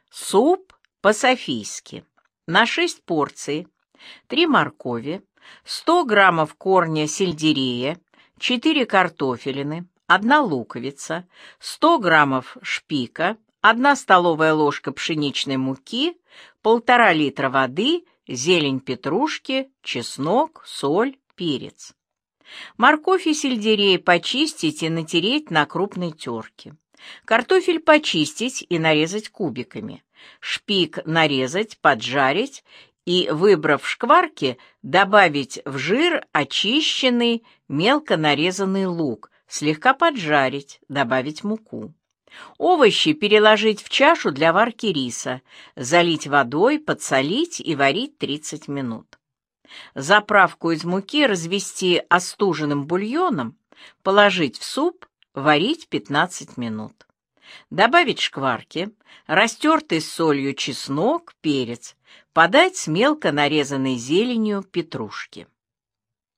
Суп по-софийски. На 6 порций: 3 моркови, 100 граммов корня сельдерея, 4 картофелины, 1 луковица, 100 граммов шпика, 1 столовая ложка пшеничной муки, 1,5 литра воды, зелень петрушки, чеснок, соль, перец. Морковь и сельдерей почистить и натереть на крупной терке. Картофель почистить и нарезать кубиками. Шпик нарезать, поджарить и, выбрав шкварки, добавить в жир очищенный, мелко нарезанный лук, слегка поджарить, добавить муку. Овощи переложить в чашу для варки риса, залить водой, подсолить и варить 30 минут. Заправку из муки развести остуженным бульоном, положить в суп, варить 15 минут. Добавить шкварки, растертый с солью чеснок, перец, подать с мелко нарезанной зеленью петрушки.